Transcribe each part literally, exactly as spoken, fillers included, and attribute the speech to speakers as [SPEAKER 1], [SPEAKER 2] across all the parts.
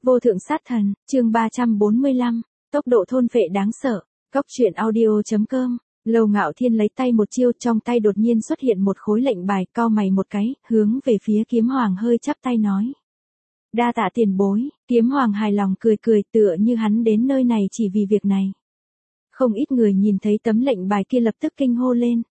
[SPEAKER 1] Vô thượng sát thần, chương ba trăm bốn mươi lăm, tốc độ thôn phệ đáng sợ. Góc truyện audio.com. Lầu Ngạo Thiên lấy tay một chiêu, trong tay đột nhiên xuất hiện một khối lệnh bài, cau mày một cái, hướng về phía Kiếm Hoàng hơi chắp tay nói: "Đa tạ tiền bối." Kiếm Hoàng hài lòng cười cười, tựa như hắn đến nơi này chỉ vì việc này. Không ít người nhìn thấy tấm lệnh bài kia lập tức kinh hô lên.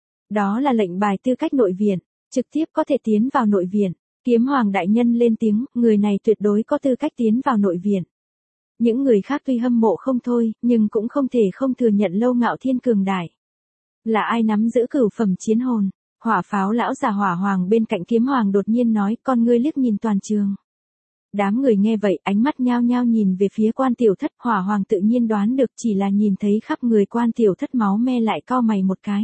[SPEAKER 1] Đó là lệnh bài tư cách nội viện, trực tiếp có thể tiến vào nội viện. Kiếm Hoàng đại nhân lên tiếng, người này tuyệt đối có tư cách tiến vào nội viện. Những người khác tuy hâm mộ không thôi, nhưng cũng không thể không thừa nhận Lâu Ngạo Thiên cường đại. Là ai nắm giữ cửu phẩm chiến hồn? Hỏa pháo lão già Hỏa Hoàng bên cạnh Kiếm Hoàng đột nhiên nói, con ngươi liếc nhìn toàn trường. Đám người nghe vậy, ánh mắt nhao nhao nhìn về phía Quan Tiểu Thất. Hỏa Hoàng tự nhiên đoán được, chỉ là nhìn thấy khắp người Quan Tiểu Thất máu me lại cau mày một cái.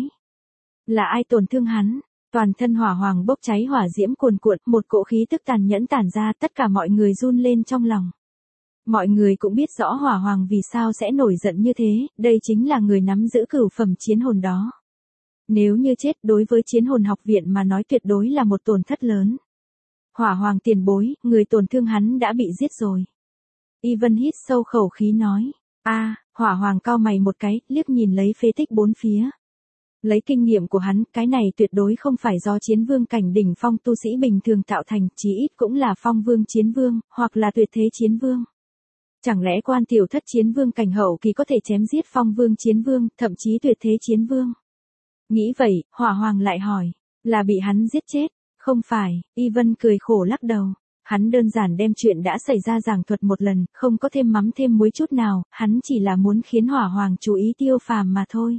[SPEAKER 1] Là ai tổn thương hắn? Toàn thân Hỏa Hoàng bốc cháy hỏa diễm cuồn cuộn, một cỗ khí tức tàn nhẫn tản ra, tất cả mọi người run lên trong lòng. Mọi người cũng biết rõ Hỏa Hoàng vì sao sẽ nổi giận như thế, đây chính là người nắm giữ cửu phẩm chiến hồn đó. Nếu như chết, đối với chiến hồn học viện mà nói tuyệt đối là một tổn thất lớn. Hỏa Hoàng tiền bối, người tổn thương hắn đã bị giết rồi. Ivan hít sâu khẩu khí nói. A, Hỏa Hoàng cau mày một cái, liếc nhìn lấy phế tích bốn phía. Lấy kinh nghiệm của hắn, cái này tuyệt đối không phải do chiến vương cảnh đỉnh phong tu sĩ bình thường tạo thành, chí ít cũng là phong vương chiến vương, hoặc là tuyệt thế chiến vương. Chẳng lẽ Quan Tiểu Thất chiến vương cảnh hậu kỳ có thể chém giết phong vương chiến vương, thậm chí tuyệt thế chiến vương? Nghĩ vậy, Hỏa Hoàng lại hỏi, là bị hắn giết chết? Không phải, Ivan cười khổ lắc đầu. Hắn đơn giản đem chuyện đã xảy ra giảng thuật một lần, không có thêm mắm thêm muối chút nào, hắn chỉ là muốn khiến Hỏa Hoàng chú ý Tiêu Phàm mà thôi.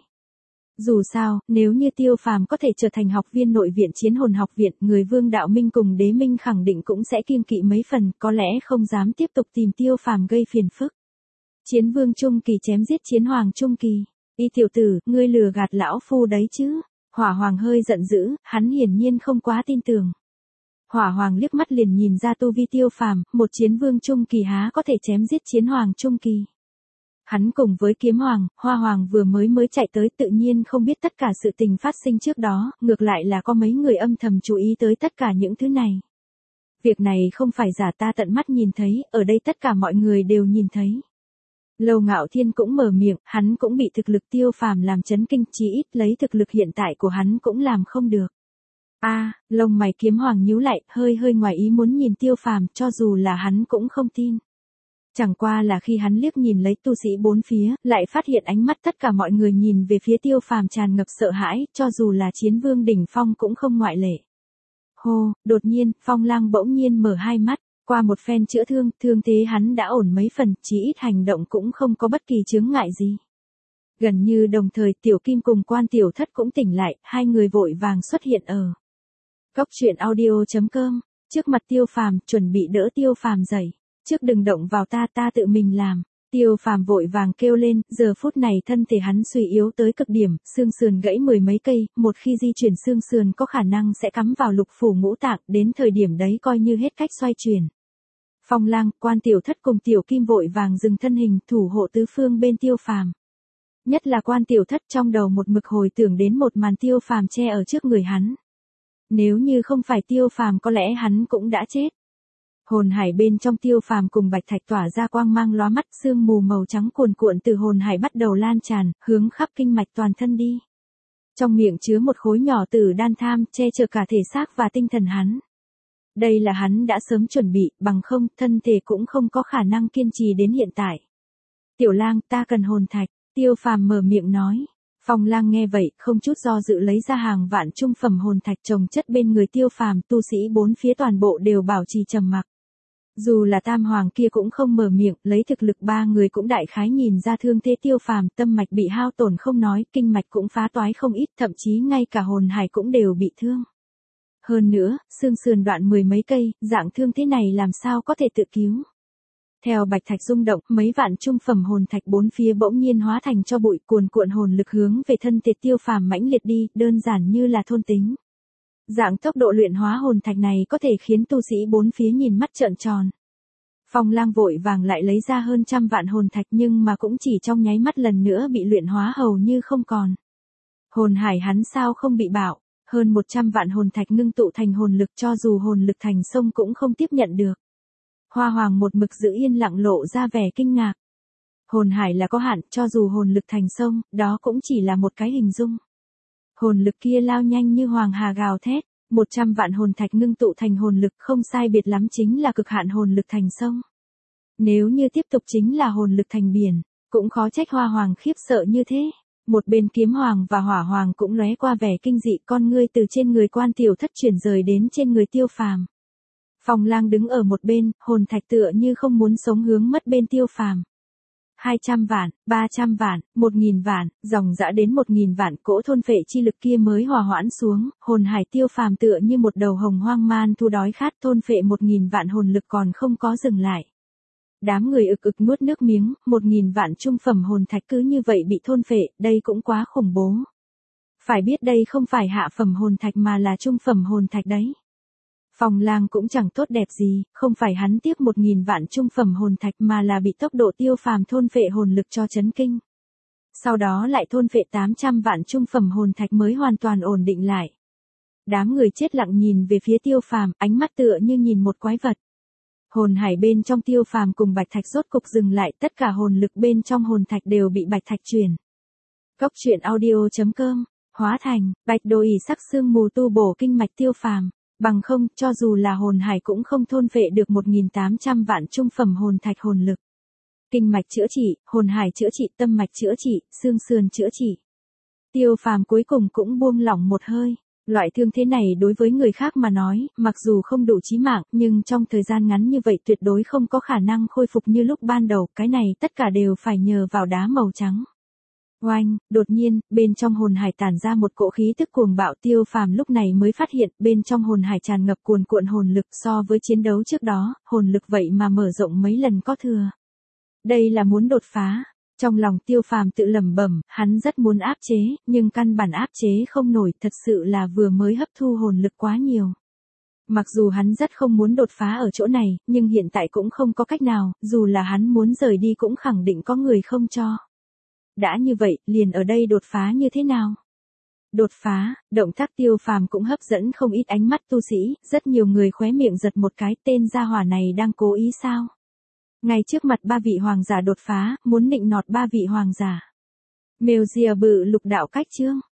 [SPEAKER 1] Dù sao, nếu như Tiêu Phàm có thể trở thành học viên nội viện chiến hồn học viện, người Vương Đạo Minh cùng Đế Minh khẳng định cũng sẽ kiêng kỵ mấy phần, có lẽ không dám tiếp tục tìm Tiêu Phàm gây phiền phức. Chiến vương trung kỳ chém giết chiến hoàng trung kỳ. Y tiểu tử, ngươi lừa gạt lão phu đấy chứ? Hỏa Hoàng hơi giận dữ, hắn hiển nhiên không quá tin tưởng. Hỏa Hoàng liếc mắt liền nhìn ra tu vi Tiêu Phàm, một chiến vương trung kỳ há có thể chém giết chiến hoàng trung kỳ. Hắn cùng với Kiếm Hoàng, Hoa Hoàng vừa mới mới chạy tới, tự nhiên không biết tất cả sự tình phát sinh trước đó, ngược lại là có mấy người âm thầm chú ý tới tất cả những thứ này. Việc này không phải giả, ta tận mắt nhìn thấy, ở đây tất cả mọi người đều nhìn thấy. Lâu Ngạo Thiên cũng mở miệng, hắn cũng bị thực lực Tiêu Phàm làm chấn kinh, chí ít lấy thực lực hiện tại của hắn cũng làm không được. A, à, lông mày Kiếm Hoàng nhíu lại, hơi hơi ngoài ý muốn nhìn Tiêu Phàm, cho dù là hắn cũng không tin. Chẳng qua là khi hắn liếc nhìn lấy tu sĩ bốn phía, lại phát hiện ánh mắt tất cả mọi người nhìn về phía Tiêu Phàm tràn ngập sợ hãi, cho dù là chiến vương đỉnh phong cũng không ngoại lệ. Hô, đột nhiên, Phong Lang bỗng nhiên mở hai mắt, qua một phen chữa thương, thương thế hắn đã ổn mấy phần, chí ít hành động cũng không có bất kỳ chướng ngại gì. Gần như đồng thời Tiểu Kim cùng Quan Tiểu Thất cũng tỉnh lại, hai người vội vàng xuất hiện ở góc truyện audio.com, trước mặt Tiêu Phàm, chuẩn bị đỡ Tiêu Phàm dậy. Trước đừng động vào ta, ta tự mình làm. Tiêu Phàm vội vàng kêu lên, giờ phút này thân thể hắn suy yếu tới cực điểm, xương sườn gãy mười mấy cây, một khi di chuyển xương sườn có khả năng sẽ cắm vào lục phủ ngũ tạng, đến thời điểm đấy coi như hết cách xoay chuyển. Phong Lang, Quan Tiểu Thất cùng Tiểu Kim vội vàng dừng thân hình, thủ hộ tứ phương bên Tiêu Phàm. Nhất là Quan Tiểu Thất trong đầu một mực hồi tưởng đến một màn Tiêu Phàm che ở trước người hắn. Nếu như không phải Tiêu Phàm có lẽ hắn cũng đã chết. Hồn hải bên trong Tiêu Phàm cùng bạch thạch tỏa ra quang mang lóa mắt, sương mù màu trắng cuồn cuộn từ hồn hải bắt đầu lan tràn, hướng khắp kinh mạch toàn thân đi. Trong miệng chứa một khối nhỏ tử đan tham, che chở cả thể xác và tinh thần hắn. Đây là hắn đã sớm chuẩn bị, bằng không, thân thể cũng không có khả năng kiên trì đến hiện tại. Tiểu Lang, ta cần hồn thạch, Tiêu Phàm mở miệng nói. Phong Lang nghe vậy, không chút do dự lấy ra hàng vạn trung phẩm hồn thạch chồng chất bên người Tiêu Phàm, tu sĩ bốn phía toàn bộ đều bảo trì trầm mặc. Dù là Tam Hoàng kia cũng không mở miệng, lấy thực lực ba người cũng đại khái nhìn ra thương thế Tiêu Phàm, tâm mạch bị hao tổn không nói, kinh mạch cũng phá toái không ít, thậm chí ngay cả hồn hải cũng đều bị thương. Hơn nữa, xương sườn đoạn mười mấy cây, dạng thương thế này làm sao có thể tự cứu. Theo bạch thạch rung động, mấy vạn trung phẩm hồn thạch bốn phía bỗng nhiên hóa thành cho bụi, cuồn cuộn hồn lực hướng về thân thể Tiêu Phàm mãnh liệt đi, đơn giản như là thôn tính. Dạng tốc độ luyện hóa hồn thạch này có thể khiến tu sĩ bốn phía nhìn mắt trợn tròn. Phong Lang vội vàng lại lấy ra hơn trăm vạn hồn thạch, nhưng mà cũng chỉ trong nháy mắt lần nữa bị luyện hóa hầu như không còn. Hồn hải hắn sao không bị bạo, hơn một trăm vạn hồn thạch ngưng tụ thành hồn lực, cho dù hồn lực thành sông cũng không tiếp nhận được. Hoa Hoàng một mực giữ yên lặng lộ ra vẻ kinh ngạc. Hồn hải là có hạn, cho dù hồn lực thành sông, đó cũng chỉ là một cái hình dung. Hồn lực kia lao nhanh như hoàng hà gào thét, một trăm vạn hồn thạch ngưng tụ thành hồn lực không sai biệt lắm chính là cực hạn hồn lực thành sông. Nếu như tiếp tục chính là hồn lực thành biển, cũng khó trách Hoa Hoàng khiếp sợ như thế. Một bên Kiếm Hoàng và Hỏa Hoàng cũng lóe qua vẻ kinh dị, con ngươi từ trên người Quan Tiểu Thất chuyển rời đến trên người Tiêu Phàm. Phong Lang đứng ở một bên, hồn thạch tựa như không muốn sống hướng mất bên Tiêu Phàm. hai trăm vạn, ba trăm vạn, một nghìn vạn, dòng dã đến một nghìn vạn, cỗ thôn phệ chi lực kia mới hòa hoãn xuống, hồn hải Tiêu Phàm tựa như một đầu hồng hoang man thu đói khát, thôn phệ một nghìn vạn hồn lực còn không có dừng lại. Đám người ực ực nuốt nước miếng, một nghìn vạn trung phẩm hồn thạch cứ như vậy bị thôn phệ, đây cũng quá khủng bố. Phải biết đây không phải hạ phẩm hồn thạch mà là trung phẩm hồn thạch đấy. Phong Lang cũng chẳng tốt đẹp gì, không phải hắn tiếc một nghìn vạn trung phẩm hồn thạch mà là bị tốc độ Tiêu Phàm thôn phệ hồn lực cho chấn kinh. Sau đó lại thôn phệ tám trăm vạn trung phẩm hồn thạch mới hoàn toàn ổn định lại. Đám người chết lặng nhìn về phía Tiêu Phàm, ánh mắt tựa như nhìn một quái vật. Hồn hải bên trong Tiêu Phàm cùng bạch thạch rốt cục dừng lại, tất cả hồn lực bên trong hồn thạch đều bị bạch thạch truyền. Cốc truyện audio chấm com, hóa thành, bạch đồ ỉ sắc xương mù tu bổ kinh mạch Tiêu Phàm, bằng không, cho dù là hồn hải cũng không thôn phệ được một nghìn tám trăm vạn trung phẩm hồn thạch hồn lực. Kinh mạch chữa trị, hồn hải chữa trị, tâm mạch chữa trị, xương sườn chữa trị. Tiêu Phàm cuối cùng cũng buông lỏng một hơi. Loại thương thế này đối với người khác mà nói, mặc dù không đủ chí mạng, nhưng trong thời gian ngắn như vậy tuyệt đối không có khả năng khôi phục như lúc ban đầu, cái này tất cả đều phải nhờ vào đá màu trắng. Oanh, đột nhiên, bên trong hồn hải tản ra một cỗ khí tức cuồng bạo, Tiêu Phàm lúc này mới phát hiện, bên trong hồn hải tràn ngập cuồn cuộn hồn lực, so với chiến đấu trước đó, hồn lực vậy mà mở rộng mấy lần có thừa. Đây là muốn đột phá. Trong lòng Tiêu Phàm tự lẩm bẩm, hắn rất muốn áp chế, nhưng căn bản áp chế không nổi, thật sự là vừa mới hấp thu hồn lực quá nhiều. Mặc dù hắn rất không muốn đột phá ở chỗ này, nhưng hiện tại cũng không có cách nào, dù là hắn muốn rời đi cũng khẳng định có người không cho. Đã như vậy, liền ở đây đột phá như thế nào? Đột phá, động tác Tiêu Phàm cũng hấp dẫn không ít ánh mắt tu sĩ, rất nhiều người khóe miệng giật một cái, tên gia hỏa này đang cố ý sao? Ngay trước mặt ba vị hoàng giả đột phá, muốn nịnh nọt ba vị hoàng giả. Mèo rìa bự lục đạo cách chương.